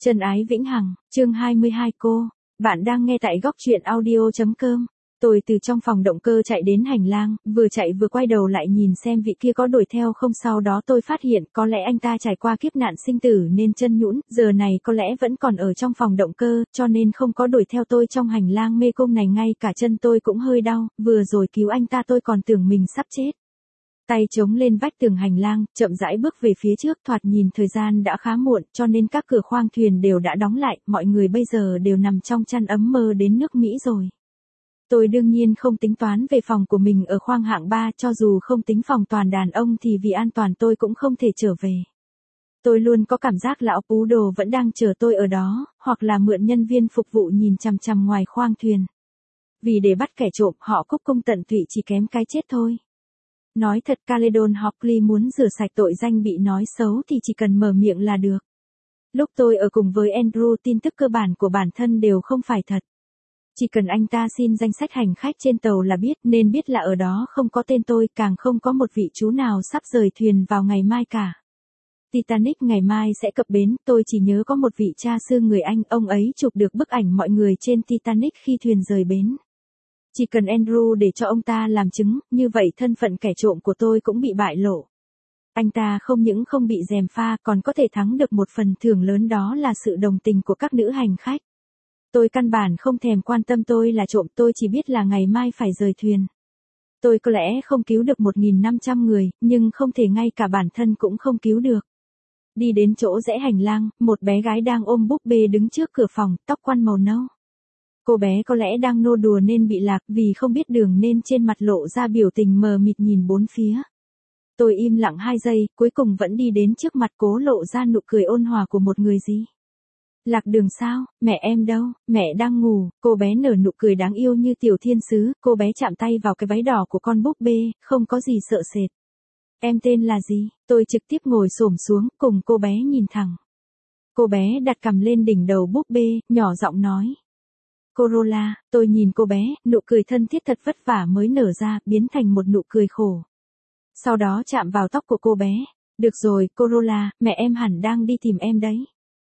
Chân ái vĩnh hằng, chương 22 cô. Bạn đang nghe tại góc truyện audio.com. Tôi từ trong phòng động cơ chạy đến hành lang, vừa chạy vừa quay đầu lại nhìn xem vị kia có đuổi theo không, sau đó tôi phát hiện có lẽ anh ta trải qua kiếp nạn sinh tử nên chân nhũn, giờ này có lẽ vẫn còn ở trong phòng động cơ, cho nên không có đuổi theo tôi trong hành lang mê cung này, ngay cả chân tôi cũng hơi đau, vừa rồi cứu anh ta tôi còn tưởng mình sắp chết. Tay chống lên vách tường hành lang, chậm rãi bước về phía trước, thoạt nhìn thời gian đã khá muộn, cho nên các cửa khoang thuyền đều đã đóng lại, mọi người bây giờ đều nằm trong chăn ấm mơ đến nước Mỹ rồi. Tôi đương nhiên không tính toán về phòng của mình ở khoang hạng 3, cho dù không tính phòng toàn đàn ông thì vì an toàn tôi cũng không thể trở về. Tôi luôn có cảm giác lão Pú Đồ vẫn đang chờ tôi ở đó, hoặc là mượn nhân viên phục vụ nhìn chằm chằm ngoài khoang thuyền. Vì để bắt kẻ trộm, họ cúc cung tận tụy, chỉ kém cái chết thôi. Nói thật, Caledon Hockley muốn rửa sạch tội danh bị nói xấu thì chỉ cần mở miệng là được. Lúc tôi ở cùng với Andrew, tin tức cơ bản của bản thân đều không phải thật. Chỉ cần anh ta xin danh sách hành khách trên tàu là biết, nên biết là ở đó không có tên tôi, càng không có một vị chú nào sắp rời thuyền vào ngày mai cả. Titanic ngày mai sẽ cập bến, tôi chỉ nhớ có một vị cha xưa người Anh, ông ấy chụp được bức ảnh mọi người trên Titanic khi thuyền rời bến. Chỉ cần Andrew để cho ông ta làm chứng, như vậy thân phận kẻ trộm của tôi cũng bị bại lộ. Anh ta không những không bị gièm pha, còn có thể thắng được một phần thưởng lớn, đó là sự đồng tình của các nữ hành khách. Tôi căn bản không thèm quan tâm tôi là trộm, tôi chỉ biết là ngày mai phải rời thuyền. Tôi có lẽ không cứu được 1.500 người, nhưng không thể ngay cả bản thân cũng không cứu được. Đi đến chỗ rẽ hành lang, một bé gái đang ôm búp bê đứng trước cửa phòng, tóc quăn màu nâu. Cô bé có lẽ đang nô đùa nên bị lạc, vì không biết đường nên trên mặt lộ ra biểu tình mờ mịt nhìn bốn phía. Tôi im lặng 2 giây, cuối cùng vẫn đi đến trước mặt, cố lộ ra nụ cười ôn hòa của một người gì. Lạc đường sao, mẹ em đâu, mẹ đang ngủ. Cô bé nở nụ cười đáng yêu như tiểu thiên sứ, cô bé chạm tay vào cái váy đỏ của con búp bê, không có gì sợ sệt. Em tên là gì? Tôi trực tiếp ngồi xổm xuống, cùng cô bé nhìn thẳng. Cô bé đặt cằm lên đỉnh đầu búp bê, nhỏ giọng nói. Corolla. Tôi nhìn cô bé, nụ cười thân thiết thật vất vả mới nở ra, biến thành một nụ cười khổ. Sau đó chạm vào tóc của cô bé. Được rồi, Corolla, mẹ em hẳn đang đi tìm em đấy.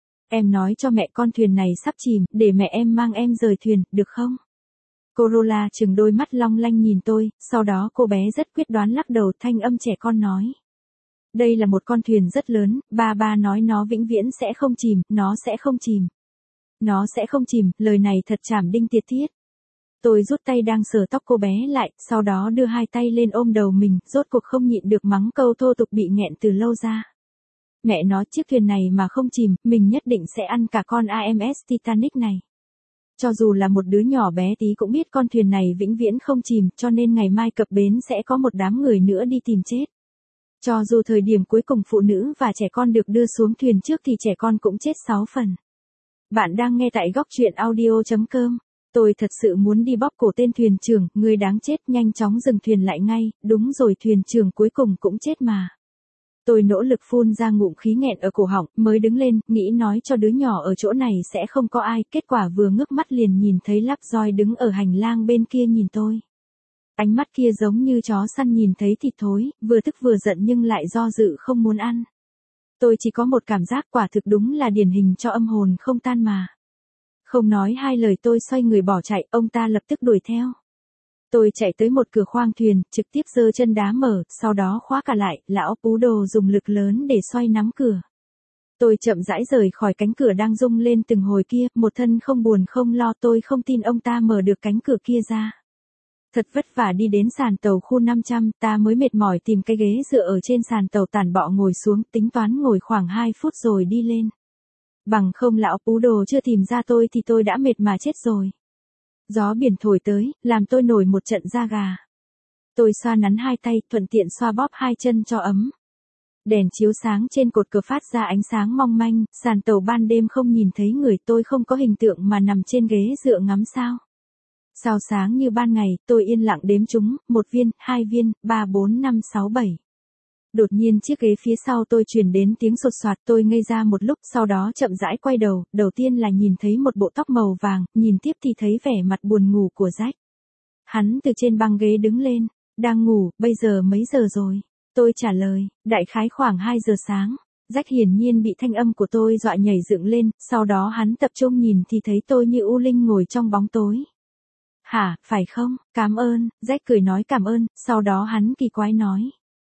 Em nói cho mẹ con thuyền này sắp chìm, để mẹ em mang em rời thuyền, được không? Corolla trừng đôi mắt long lanh nhìn tôi, sau đó cô bé rất quyết đoán lắc đầu, thanh âm trẻ con nói. Đây là một con thuyền rất lớn, ba nói nó vĩnh viễn sẽ không chìm, nó sẽ không chìm. Nó sẽ không chìm, lời này thật chảm đinh tiệt thiết. Tôi rút tay đang sờ tóc cô bé lại, sau đó đưa 2 tay lên ôm đầu mình, rốt cuộc không nhịn được mắng câu thô tục bị nghẹn từ lâu ra. Mẹ nó, chiếc thuyền này mà không chìm, mình nhất định sẽ ăn cả con AMS Titanic này. Cho dù là một đứa nhỏ bé tí cũng biết con thuyền này vĩnh viễn không chìm, cho nên ngày mai cập bến sẽ có một đám người nữa đi tìm chết. Cho dù thời điểm cuối cùng phụ nữ và trẻ con được đưa xuống thuyền trước thì trẻ con cũng chết 6 phần. Bạn đang nghe tại góc truyện audio.com. Tôi thật sự muốn đi bóp cổ tên thuyền trưởng, người đáng chết, nhanh chóng dừng thuyền lại ngay, đúng rồi, thuyền trưởng cuối cùng cũng chết mà. Tôi nỗ lực phun ra ngụm khí nghẹn ở cổ họng, mới đứng lên, nghĩ nói cho đứa nhỏ ở chỗ này sẽ không có ai, kết quả vừa ngước mắt liền nhìn thấy Lovejoy đứng ở hành lang bên kia nhìn tôi. Ánh mắt kia giống như chó săn nhìn thấy thịt thối, vừa tức vừa giận nhưng lại do dự không muốn ăn. Tôi chỉ có một cảm giác, quả thực đúng là điển hình cho âm hồn không tan mà. Không nói 2 lời tôi xoay người bỏ chạy, ông ta lập tức đuổi theo. Tôi chạy tới một cửa khoang thuyền, trực tiếp giơ chân đá mở, sau đó khóa cả lại, lão Pú Đồ dùng lực lớn để xoay nắm cửa. Tôi chậm rãi rời khỏi cánh cửa đang rung lên từng hồi kia, một thân không buồn không lo, tôi không tin ông ta mở được cánh cửa kia ra. Thật vất vả đi đến sàn tàu khu 500, ta mới mệt mỏi tìm cái ghế dựa ở trên sàn tàu tản bọ ngồi xuống, tính toán ngồi khoảng 2 phút rồi đi lên. Bằng không lão Pú Đồ chưa tìm ra tôi thì tôi đã mệt mà chết rồi. Gió biển thổi tới, làm tôi nổi một trận da gà. Tôi xoa nắn 2 tay, thuận tiện xoa bóp 2 chân cho ấm. Đèn chiếu sáng trên cột cờ phát ra ánh sáng mong manh, sàn tàu ban đêm không nhìn thấy người, tôi không có hình tượng mà nằm trên ghế dựa ngắm sao. Sao sáng như ban ngày, tôi yên lặng đếm chúng, 1 viên, 2 viên, 3, 4, 5, 6, 7. Đột nhiên chiếc ghế phía sau tôi truyền đến tiếng sột soạt, tôi ngây ra một lúc, sau đó chậm rãi quay đầu, đầu tiên là nhìn thấy một bộ tóc màu vàng, nhìn tiếp thì thấy vẻ mặt buồn ngủ của Jack. Hắn từ trên băng ghế đứng lên, đang ngủ, bây giờ mấy giờ rồi? Tôi trả lời, đại khái khoảng 2 giờ sáng. Jack hiển nhiên bị thanh âm của tôi dọa nhảy dựng lên, sau đó hắn tập trung nhìn thì thấy tôi như u linh ngồi trong bóng tối. Hả, phải không, cảm ơn, Jack cười nói cảm ơn, sau đó hắn kỳ quái nói.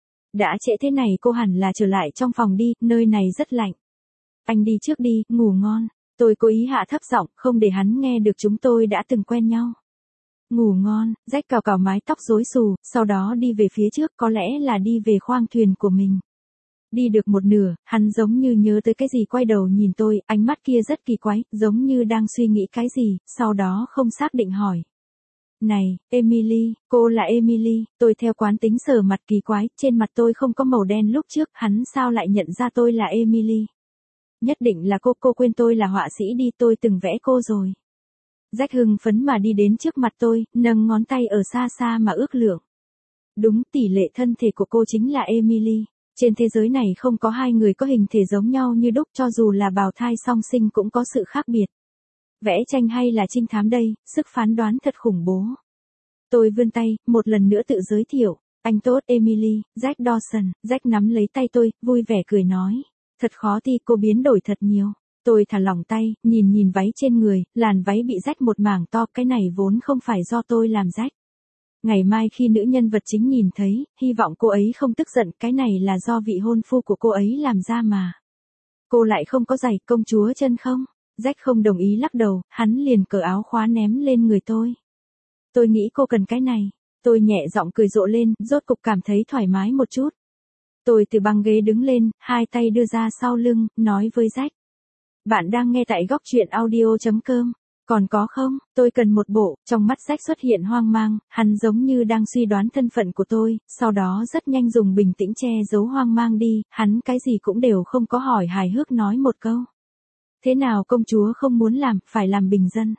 Đã trễ thế này cô hẳn là trở lại trong phòng đi, nơi này rất lạnh. Anh đi trước đi, ngủ ngon. Tôi cố ý hạ thấp giọng, không để hắn nghe được chúng tôi đã từng quen nhau. Ngủ ngon, Jack cào cào mái tóc rối xù, sau đó đi về phía trước, có lẽ là đi về khoang thuyền của mình. Đi được một nửa, hắn giống như nhớ tới cái gì quay đầu nhìn tôi, ánh mắt kia rất kỳ quái, giống như đang suy nghĩ cái gì, sau đó không xác định hỏi. Này, Emily, cô là Emily, tôi theo quán tính sờ mặt kỳ quái, trên mặt tôi không có màu đen lúc trước, hắn sao lại nhận ra tôi là Emily? Nhất định là cô quên tôi là họa sĩ đi, tôi từng vẽ cô rồi. Jack hưng phấn mà đi đến trước mặt tôi, nâng ngón tay ở xa xa mà ước lượng. Đúng, tỷ lệ thân thể của cô chính là Emily. Trên thế giới này không có hai người có hình thể giống nhau như đúc, cho dù là bào thai song sinh cũng có sự khác biệt. Vẽ tranh hay là trinh thám đây, sức phán đoán thật khủng bố. Tôi vươn tay, một lần nữa tự giới thiệu. Anh tốt Emily, Jack Dawson. Jack nắm lấy tay tôi, vui vẻ cười nói. Thật khó thi, cô biến đổi thật nhiều. Tôi thả lỏng tay, nhìn váy trên người, làn váy bị rách một mảng to, cái này vốn không phải do tôi làm rách. Ngày mai khi nữ nhân vật chính nhìn thấy, hy vọng cô ấy không tức giận, cái này là do vị hôn phu của cô ấy làm ra mà. Cô lại không có giày, công chúa chân không? Jack không đồng ý lắc đầu, hắn liền cởi áo khóa ném lên người tôi. Tôi nghĩ cô cần cái này. Tôi nhẹ giọng cười rộ lên, rốt cục cảm thấy thoải mái một chút. Tôi từ băng ghế đứng lên, hai tay đưa ra sau lưng, nói với Jack. Bạn đang nghe tại góc truyện audio.com. Còn có không, tôi cần một bộ, trong mắt Jack xuất hiện hoang mang, hắn giống như đang suy đoán thân phận của tôi, sau đó rất nhanh dùng bình tĩnh che giấu hoang mang đi, hắn cái gì cũng đều không có hỏi hài hước nói một câu. Thế nào công chúa không muốn làm, phải làm bình dân.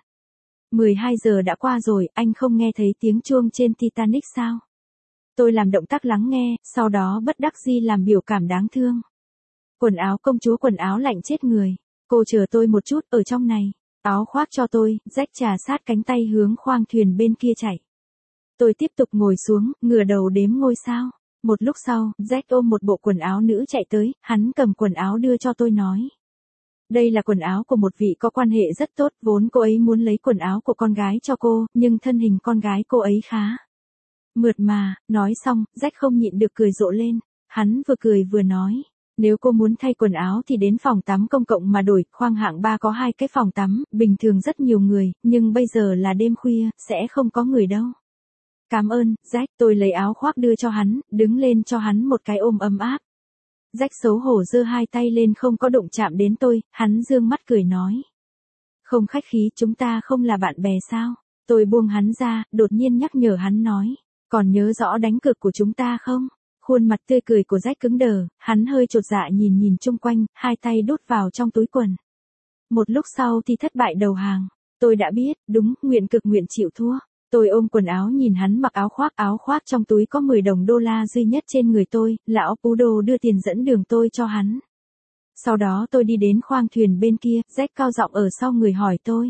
12 giờ đã qua rồi, anh không nghe thấy tiếng chuông trên Titanic sao? Tôi làm động tác lắng nghe, sau đó bất đắc dĩ làm biểu cảm đáng thương. Quần áo công chúa quần áo lạnh chết người. Cô chờ tôi một chút, ở trong này. Áo khoác cho tôi, Jack trà sát cánh tay hướng khoang thuyền bên kia chạy. Tôi tiếp tục ngồi xuống, ngửa đầu đếm ngôi sao. Một lúc sau, Jack ôm một bộ quần áo nữ chạy tới, hắn cầm quần áo đưa cho tôi nói. Đây là quần áo của một vị có quan hệ rất tốt, vốn cô ấy muốn lấy quần áo của con gái cho cô, nhưng thân hình con gái cô ấy khá mượt mà. Nói xong, Jack không nhịn được cười rộ lên. Hắn vừa cười vừa nói. Nếu cô muốn thay quần áo thì đến phòng tắm công cộng mà đổi, khoang hạng 3 có 2 cái phòng tắm, bình thường rất nhiều người, nhưng bây giờ là đêm khuya, sẽ không có người đâu. Cảm ơn, Jack, tôi lấy áo khoác đưa cho hắn, đứng lên cho hắn một cái ôm ấm áp. Jack xấu hổ giơ hai tay lên không có đụng chạm đến tôi, hắn dương mắt cười nói. Không khách khí, chúng ta không là bạn bè sao? Tôi buông hắn ra, đột nhiên nhắc nhở hắn nói. Còn nhớ rõ đánh cược của chúng ta không? Khuôn mặt tươi cười của Jack cứng đờ, hắn hơi chột dạ nhìn chung quanh, hai tay đút vào trong túi quần. Một lúc sau thì thất bại đầu hàng. Tôi đã biết, đúng, nguyện cực nguyện chịu thua. Tôi ôm quần áo nhìn hắn mặc áo khoác trong túi có 10 đồng đô la duy nhất trên người tôi, lão Pudo đưa tiền dẫn đường tôi cho hắn. Sau đó tôi đi đến khoang thuyền bên kia, Jack cao giọng ở sau người hỏi tôi.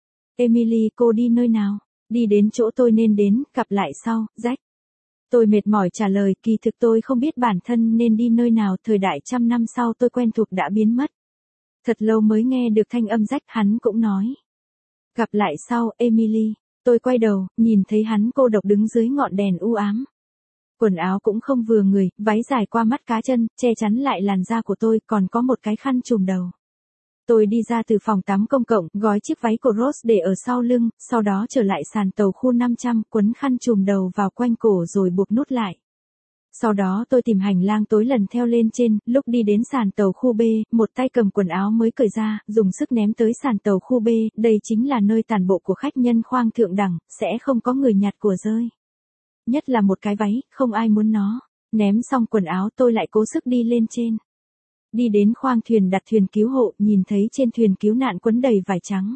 Emily, cô đi nơi nào? Đi đến chỗ tôi nên đến, gặp lại sau, Jack. Tôi mệt mỏi trả lời, kỳ thực tôi không biết bản thân nên đi nơi nào, thời đại trăm năm sau tôi quen thuộc đã biến mất. Thật lâu mới nghe được thanh âm Jack, hắn cũng nói. Gặp lại sau, Emily. Tôi quay đầu, nhìn thấy hắn cô độc đứng dưới ngọn đèn u ám. Quần áo cũng không vừa người, váy dài qua mắt cá chân, che chắn lại làn da của tôi, còn có một cái khăn trùm đầu. Tôi đi ra từ phòng tắm công cộng, gói chiếc váy của Rose để ở sau lưng, sau đó trở lại sàn tàu khu 500, quấn khăn trùm đầu vào quanh cổ rồi buộc nút lại. Sau đó tôi tìm hành lang tối lần theo lên trên, lúc đi đến sàn tàu khu B, một tay cầm quần áo mới cởi ra, dùng sức ném tới sàn tàu khu B, đây chính là nơi tản bộ của khách nhân khoang thượng đẳng, sẽ không có người nhặt của rơi. Nhất là một cái váy, không ai muốn nó. Ném xong quần áo tôi lại cố sức đi lên trên. Đi đến khoang thuyền đặt thuyền cứu hộ, nhìn thấy trên thuyền cứu nạn quấn đầy vải trắng.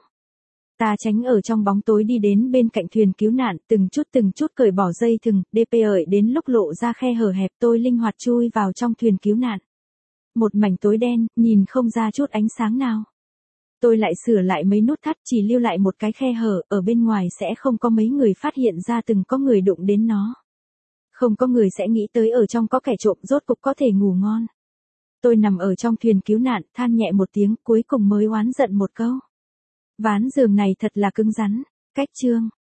Ta tránh ở trong bóng tối đi đến bên cạnh thuyền cứu nạn, từng chút cởi bỏ dây thừng, đợi đến lúc lộ ra khe hở hẹp tôi linh hoạt chui vào trong thuyền cứu nạn. Một mảnh tối đen, nhìn không ra chút ánh sáng nào. Tôi lại sửa lại mấy nút thắt, chỉ lưu lại một cái khe hở, ở bên ngoài sẽ không có mấy người phát hiện ra từng có người đụng đến nó. Không có người sẽ nghĩ tới ở trong có kẻ trộm, rốt cục có thể ngủ ngon. Tôi nằm ở trong thuyền cứu nạn, than nhẹ một tiếng, cuối cùng mới oán giận một câu. Ván giường này thật là cứng rắn. Cách chương.